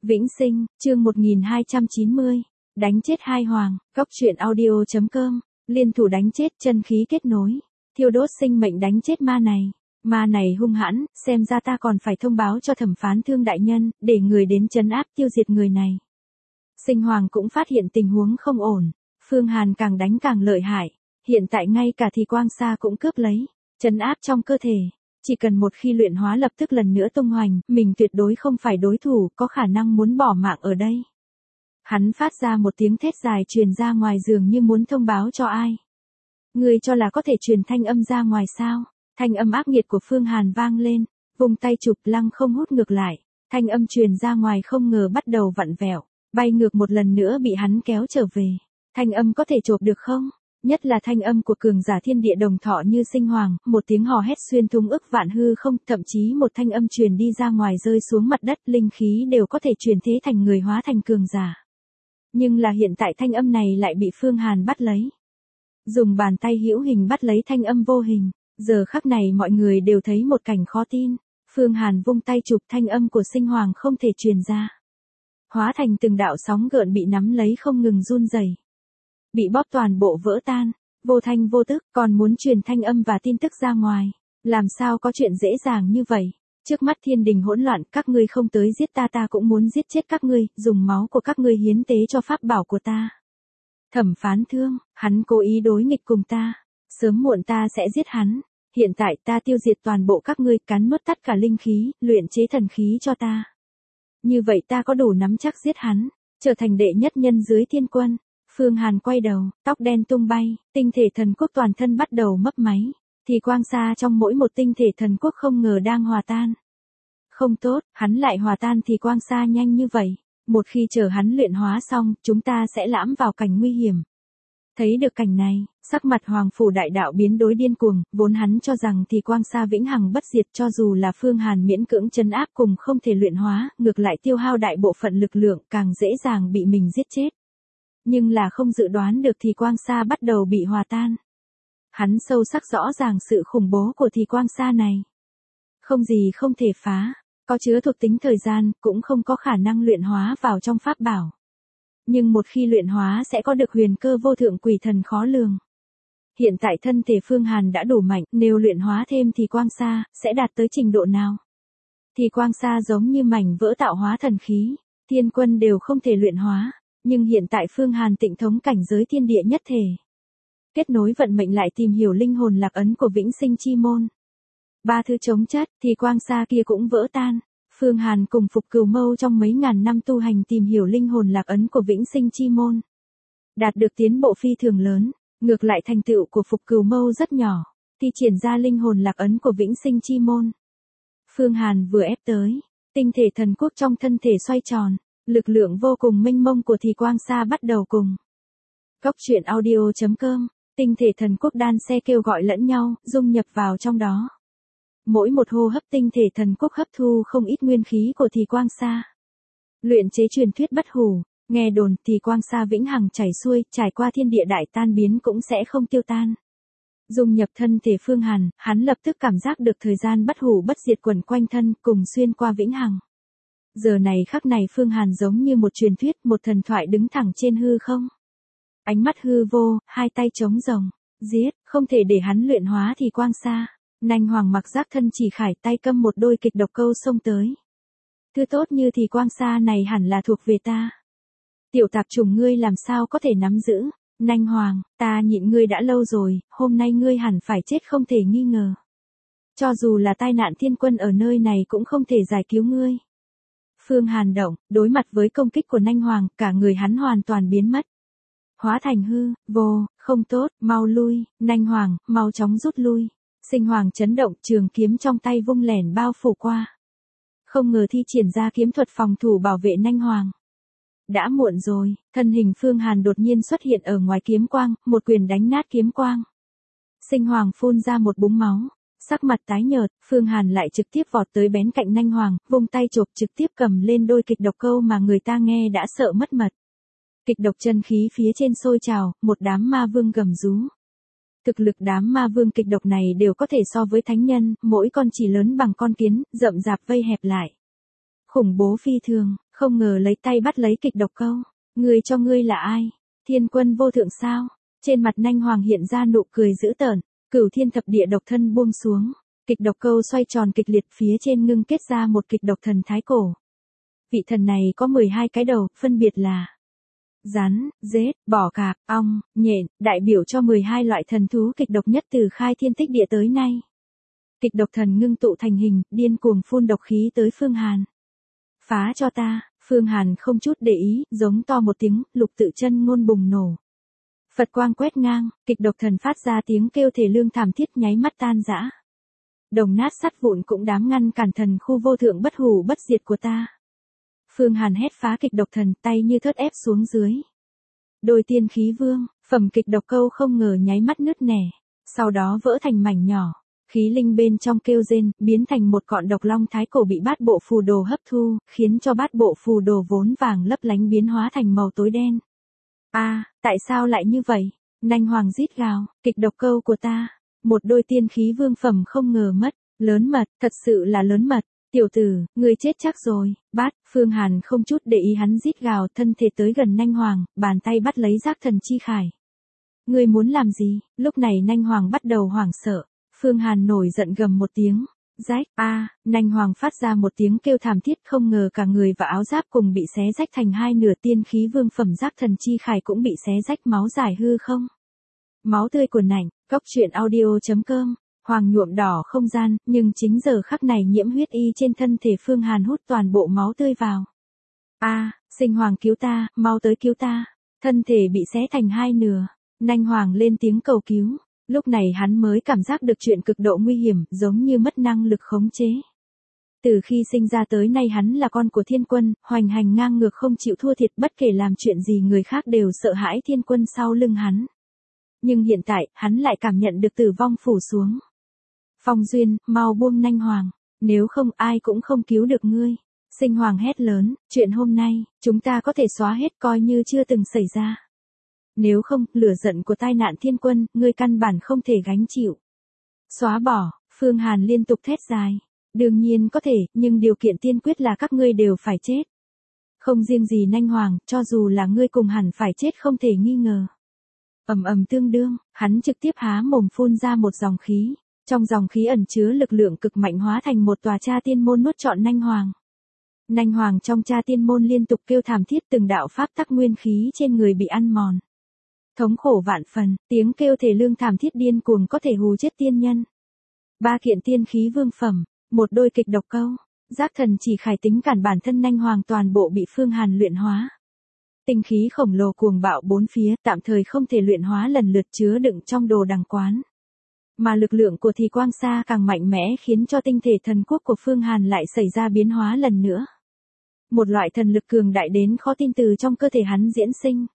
Vĩnh Sinh, chương 1290. Đánh chết hai hoàng, góc truyện audio.com, liên thủ đánh chết chân khí kết nối, thiêu đốt sinh mệnh đánh chết ma này. Ma này hung hãn, xem ra ta còn phải thông báo cho thẩm phán thương đại nhân, để người đến trấn áp tiêu diệt người này. Sinh hoàng cũng phát hiện tình huống không ổn, Phương Hàn càng đánh càng lợi hại, hiện tại ngay cả thì quang sa cũng cướp lấy, trấn áp trong cơ thể. Chỉ cần một khi luyện hóa lập tức lần nữa tung hoành, mình tuyệt đối không phải đối thủ, có khả năng muốn bỏ mạng ở đây. Hắn phát ra một tiếng thét dài truyền ra ngoài dường như muốn thông báo cho ai. Ngươi cho là có thể truyền thanh âm ra ngoài sao? Thanh âm ác nghiệt của Phương Hàn vang lên, vùng tay chụp lăng không hút ngược lại, thanh âm truyền ra ngoài không ngờ bắt đầu vặn vẹo, bay ngược một lần nữa bị hắn kéo trở về. Thanh âm có thể chộp được không? Nhất là thanh âm của cường giả thiên địa đồng thọ như Sinh Hoàng, một tiếng hò hét xuyên thủng ức vạn hư không, thậm chí một thanh âm truyền đi ra ngoài rơi xuống mặt đất, linh khí đều có thể truyền thế thành người hóa thành cường giả. Nhưng là hiện tại thanh âm này lại bị Phương Hàn bắt lấy. Dùng bàn tay hữu hình bắt lấy thanh âm vô hình, giờ khắc này mọi người đều thấy một cảnh khó tin, Phương Hàn vung tay chụp thanh âm của Sinh Hoàng không thể truyền ra. Hóa thành từng đạo sóng gợn bị nắm lấy không ngừng run rẩy. Bị bóp toàn bộ vỡ tan, vô thanh vô tức, còn muốn truyền thanh âm và tin tức ra ngoài. Làm sao có chuyện dễ dàng như vậy? Trước mắt thiên đình hỗn loạn, các ngươi không tới giết ta, ta cũng muốn giết chết các ngươi, dùng máu của các ngươi hiến tế cho pháp bảo của ta. Thẩm Phán Thương, hắn cố ý đối nghịch cùng ta. Sớm muộn ta sẽ giết hắn. Hiện tại ta tiêu diệt toàn bộ các ngươi, cắn nuốt tất cả linh khí, luyện chế thần khí cho ta. Như vậy ta có đủ nắm chắc giết hắn, trở thành đệ nhất nhân dưới thiên quân. Phương Hàn quay đầu, tóc đen tung bay, tinh thể thần quốc toàn thân bắt đầu mấp máy, thì quang sa trong mỗi một tinh thể thần quốc không ngờ đang hòa tan. Không tốt, hắn lại hòa tan thì quang sa nhanh như vậy, một khi chờ hắn luyện hóa xong, chúng ta sẽ lãm vào cảnh nguy hiểm. Thấy được cảnh này, sắc mặt Hoàng Phủ Đại Đạo biến đổi điên cuồng, vốn hắn cho rằng thì quang sa vĩnh hằng bất diệt, cho dù là Phương Hàn miễn cưỡng trấn áp cùng không thể luyện hóa, ngược lại tiêu hao đại bộ phận lực lượng, càng dễ dàng bị mình giết chết. Nhưng là không dự đoán được thì quang sa bắt đầu bị hòa tan. Hắn sâu sắc rõ ràng sự khủng bố của thì quang sa này. Không gì không thể phá, có chứa thuộc tính thời gian, cũng không có khả năng luyện hóa vào trong pháp bảo. Nhưng một khi luyện hóa sẽ có được huyền cơ vô thượng quỷ thần khó lường. Hiện tại thân thể Phương Hàn đã đủ mạnh, nếu luyện hóa thêm thì quang sa, sẽ đạt tới trình độ nào? Thì quang sa giống như mảnh vỡ tạo hóa thần khí, thiên quân đều không thể luyện hóa. Nhưng hiện tại Phương Hàn tịnh thống cảnh giới thiên địa nhất thể. Kết nối vận mệnh lại tìm hiểu linh hồn lạc ấn của Vĩnh Sinh chi môn. Ba thứ chống chất thì quang sa kia cũng vỡ tan. Phương Hàn cùng Phục Cửu Mâu trong mấy ngàn năm tu hành tìm hiểu linh hồn lạc ấn của Vĩnh Sinh chi môn. Đạt được tiến bộ phi thường lớn, ngược lại thành tựu của Phục Cửu Mâu rất nhỏ, thì triển ra linh hồn lạc ấn của Vĩnh Sinh chi môn. Phương Hàn vừa ép tới, tinh thể thần quốc trong thân thể xoay tròn. Lực lượng vô cùng mênh mông của thì quang sa bắt đầu cùng. Góc truyện audio.com, tinh thể thần quốc đan xe kêu gọi lẫn nhau, dung nhập vào trong đó. Mỗi một hô hấp tinh thể thần quốc hấp thu không ít nguyên khí của thì quang sa. Luyện chế truyền thuyết bất hủ, nghe đồn thì quang sa vĩnh hằng chảy xuôi, trải qua thiên địa đại tan biến cũng sẽ không tiêu tan. Dung nhập thân thể Phương Hàn, hắn lập tức cảm giác được thời gian bất hủ bất diệt quẩn quanh thân, cùng xuyên qua vĩnh hằng. Giờ này khắc này Phương Hàn giống như một truyền thuyết, một thần thoại đứng thẳng trên hư không. Ánh mắt hư vô, hai tay trống rồng, giết, không thể để hắn luyện hóa thì quang sa. Nanh Hoàng mặc giác thân chỉ khải tay câm một đôi kịch độc câu xông tới. Thứ tốt như thì quang sa này hẳn là thuộc về ta. Tiểu tạp chủng ngươi làm sao có thể nắm giữ. Nanh Hoàng, ta nhịn ngươi đã lâu rồi, hôm nay ngươi hẳn phải chết không thể nghi ngờ. Cho dù là tai nạn thiên quân ở nơi này cũng không thể giải cứu ngươi. Phương Hàn động, đối mặt với công kích của Nanh Hoàng, cả người hắn hoàn toàn biến mất. Hóa thành hư, vô, không tốt, mau lui, Nanh Hoàng, mau chóng rút lui. Sinh Hoàng chấn động, trường kiếm trong tay vung lẻn bao phủ qua. Không ngờ thi triển ra kiếm thuật phòng thủ bảo vệ Nanh Hoàng. Đã muộn rồi, thân hình Phương Hàn đột nhiên xuất hiện ở ngoài kiếm quang, một quyền đánh nát kiếm quang. Sinh Hoàng phun ra một búng máu. Sắc mặt tái nhợt, Phương Hàn lại trực tiếp vọt tới bén cạnh Nanh Hoàng, vung tay chộp trực tiếp cầm lên đôi kịch độc câu mà người ta nghe đã sợ mất mật. Kịch độc chân khí phía trên sôi trào, một đám ma vương gầm rú. Thực lực đám ma vương kịch độc này đều có thể so với thánh nhân, mỗi con chỉ lớn bằng con kiến, rậm rạp vây hẹp lại. Khủng bố phi thường, Không ngờ lấy tay bắt lấy kịch độc câu. Người cho ngươi là ai? Thiên quân vô thượng sao? Trên mặt Nanh Hoàng hiện ra nụ cười dữ tợn, Cửu Thiên Thập Địa độc thân buông xuống. Kịch độc câu xoay tròn kịch liệt phía trên ngưng kết ra một kịch độc thần thái cổ. Vị thần này có 12 cái đầu, phân biệt là rắn, rết, bò cạp, ong, nhện, đại biểu cho 12 loại thần thú kịch độc nhất từ khai thiên tích địa tới nay. Kịch độc thần ngưng tụ thành hình, điên cuồng phun độc khí tới Phương Hàn. Phá cho ta, Phương Hàn không chút để ý, giống to một tiếng, lục tự chân ngôn bùng nổ. Phật quang quét ngang, kịch độc thần phát ra tiếng kêu thể lương thảm thiết nháy mắt tan rã. Đồng nát sắt vụn cũng dám ngăn cản thần khu vô thượng bất hủ bất diệt của ta. Phương Hàn hét phá kịch độc thần, tay như thớt ép xuống dưới. Đôi tiên khí vương, phẩm kịch độc câu không ngờ nháy mắt nứt nẻ, sau đó vỡ thành mảnh nhỏ. Khí linh bên trong kêu rên, biến thành một cọn độc long thái cổ bị bát bộ phù đồ hấp thu, khiến cho bát bộ phù đồ vốn vàng lấp lánh biến hóa thành màu tối đen. Tại sao lại như vậy? Nanh Hoàng rít gào, kịch độc câu của ta. Một đôi tiên khí vương phẩm không ngờ mất, lớn mật, thật sự là lớn mật. Tiểu tử, ngươi chết chắc rồi, Phương Hàn không chút để ý hắn rít gào, thân thể tới gần Nanh Hoàng, bàn tay bắt lấy giác thần chi khải. Ngươi muốn làm gì? Lúc này Nanh Hoàng bắt đầu hoảng sợ. Phương Hàn nổi giận gầm một tiếng. Rách, Nanh Hoàng phát ra một tiếng kêu thảm thiết, không ngờ cả người và áo giáp cùng bị xé rách thành hai nửa, tiên khí vương phẩm giác thần chi khải cũng bị xé rách, máu giải hư không. Máu tươi cuồn nảnh, coctruyện.audio.com. Hoàng nhuộm đỏ không gian, nhưng chính giờ khắc này nhiễm huyết y trên thân thể Phương Hàn hút toàn bộ máu tươi vào. Sinh Hoàng cứu ta, mau tới cứu ta. Thân thể bị xé thành hai nửa. Nanh Hoàng lên tiếng cầu cứu. Lúc này hắn mới cảm giác được chuyện cực độ nguy hiểm, giống như mất năng lực khống chế. Từ khi sinh ra tới nay hắn là con của Thiên Quân, hoành hành ngang ngược không chịu thua thiệt, bất kể làm chuyện gì người khác đều sợ hãi Thiên Quân sau lưng hắn. Nhưng hiện tại, hắn lại cảm nhận được tử vong phủ xuống. Phong Duyên, mau buông Nanh Hoàng, nếu không ai cũng không cứu được ngươi. Sinh Hoàng hét lớn, chuyện hôm nay, chúng ta có thể xóa hết coi như chưa từng xảy ra. Nếu không, lửa giận của tai nạn Thiên Quân, ngươi căn bản không thể gánh chịu. Xóa bỏ, Phương Hàn liên tục thét dài. Đương nhiên có thể, nhưng điều kiện tiên quyết là các ngươi đều phải chết. Không riêng gì Nanh Hoàng, cho dù là ngươi cùng hẳn phải chết không thể nghi ngờ. Ầm tương đương, hắn trực tiếp há mồm phun ra một dòng khí. Trong dòng khí ẩn chứa lực lượng cực mạnh hóa thành một tòa cha tiên môn nuốt trọn Nanh Hoàng. Nanh Hoàng trong cha tiên môn liên tục kêu thảm thiết, từng đạo pháp tắc nguyên khí trên người bị ăn mòn. Thống khổ vạn phần, tiếng kêu thể lương thảm thiết điên cuồng có thể hù chết tiên nhân. 3 kiện tiên khí vương phẩm, một đôi kịch độc câu, giác thần chỉ khải tính cản bản thân Nanh Hoàng toàn bộ bị Phương Hàn luyện hóa. Tinh khí khổng lồ cuồng bạo bốn phía, tạm thời không thể luyện hóa, lần lượt chứa đựng trong đồ đằng quán. Mà lực lượng của thì quang sa càng mạnh mẽ khiến cho tinh thể thần quốc của Phương Hàn lại xảy ra biến hóa lần nữa. Một loại thần lực cường đại đến khó tin từ trong cơ thể hắn diễn sinh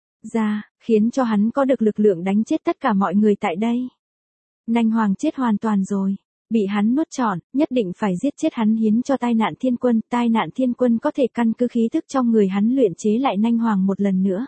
ra, khiến cho hắn có được lực lượng đánh chết tất cả mọi người tại đây. Nanh Hoàng chết hoàn toàn rồi, bị hắn nuốt trọn, nhất định phải giết chết hắn hiến cho tai nạn Thiên Quân. Tai nạn Thiên Quân có thể căn cứ khí thức trong người hắn luyện chế lại Nanh Hoàng một lần nữa.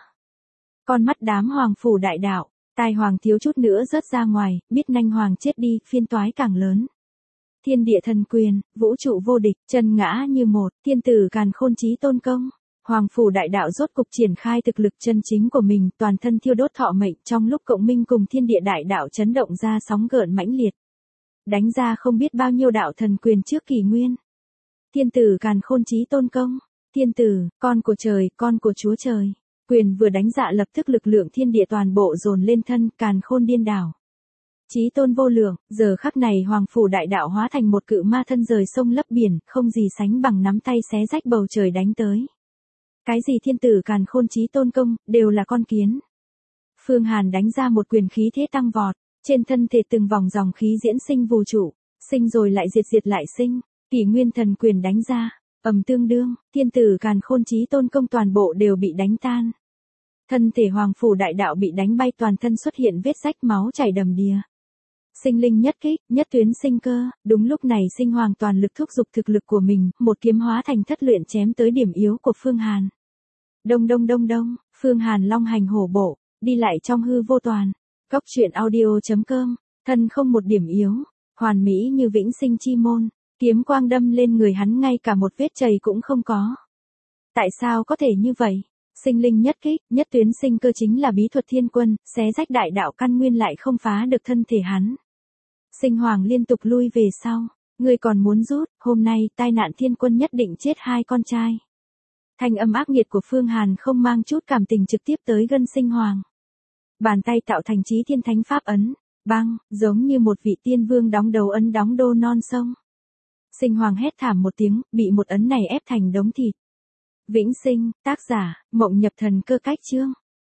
Con mắt đám hoàng phủ đại đạo, tai hoàng thiếu chút nữa rớt ra ngoài, biết Nanh Hoàng chết đi, phiên toái càng lớn. Thiên địa thần quyền, vũ trụ vô địch, chân ngã như một, thiên tử càn khôn chí tôn công. Hoàng phủ đại đạo rốt cục triển khai thực lực chân chính của mình, toàn thân thiêu đốt thọ mệnh, trong lúc cộng minh cùng thiên địa đại đạo chấn động ra sóng gợn mãnh liệt. Đánh ra không biết bao nhiêu đạo thần quyền trước kỷ nguyên. Thiên tử càn khôn chí tôn công, thiên tử, con của trời, con của Chúa Trời. Quyền vừa đánh dạ lập tức lực lượng thiên địa toàn bộ dồn lên thân, càn khôn điên đảo. Chí tôn vô lượng, giờ khắc này hoàng phủ đại đạo hóa thành một cự ma thân rời sông lấp biển, không gì sánh bằng nắm tay xé rách bầu trời đánh tới. Cái gì thiên tử càn khôn chí tôn công, đều là con kiến. Phương Hàn đánh ra một quyền khí thế tăng vọt, trên thân thể từng vòng dòng khí diễn sinh vũ trụ, sinh rồi lại diệt, diệt lại sinh, kỷ nguyên thần quyền đánh ra, tương đương, thiên tử càn khôn chí tôn công toàn bộ đều bị đánh tan. Thân thể hoàng phủ đại đạo bị đánh bay, toàn thân xuất hiện vết rách, máu chảy đầm đìa. Sinh linh nhất kích, nhất tuyến sinh cơ, đúng lúc này Sinh Hoàng toàn lực thúc giục thực lực của mình, một kiếm hóa thành thất luyện chém tới điểm yếu của Phương Hàn. Đông, Phương Hàn long hành hổ bộ, đi lại trong hư vô toàn. Coctruyện.audio.com, thân không một điểm yếu, hoàn mỹ như vĩnh sinh chi môn, kiếm quang đâm lên người hắn ngay cả một vết chày cũng không có. Tại sao có thể như vậy? Sinh linh nhất kích, nhất tuyến sinh cơ chính là bí thuật thiên quân, xé rách đại đạo căn nguyên lại không phá được thân thể hắn. Sinh Hoàng liên tục lui về sau. Ngươi còn muốn rút, hôm nay tai nạn thiên quân nhất định chết hai con trai. Thanh âm ác nghiệt của Phương Hàn không mang chút cảm tình trực tiếp tới gần Sinh Hoàng. Bàn tay tạo thành chí thiên thánh pháp ấn, băng, giống như một vị tiên vương đóng đầu ấn đóng đô non sông. Sinh Hoàng hét thảm một tiếng, bị một ấn này ép thành đống thịt. Vĩnh sinh, tác giả, Mộng Nhập Thần Cơ Cách Chương.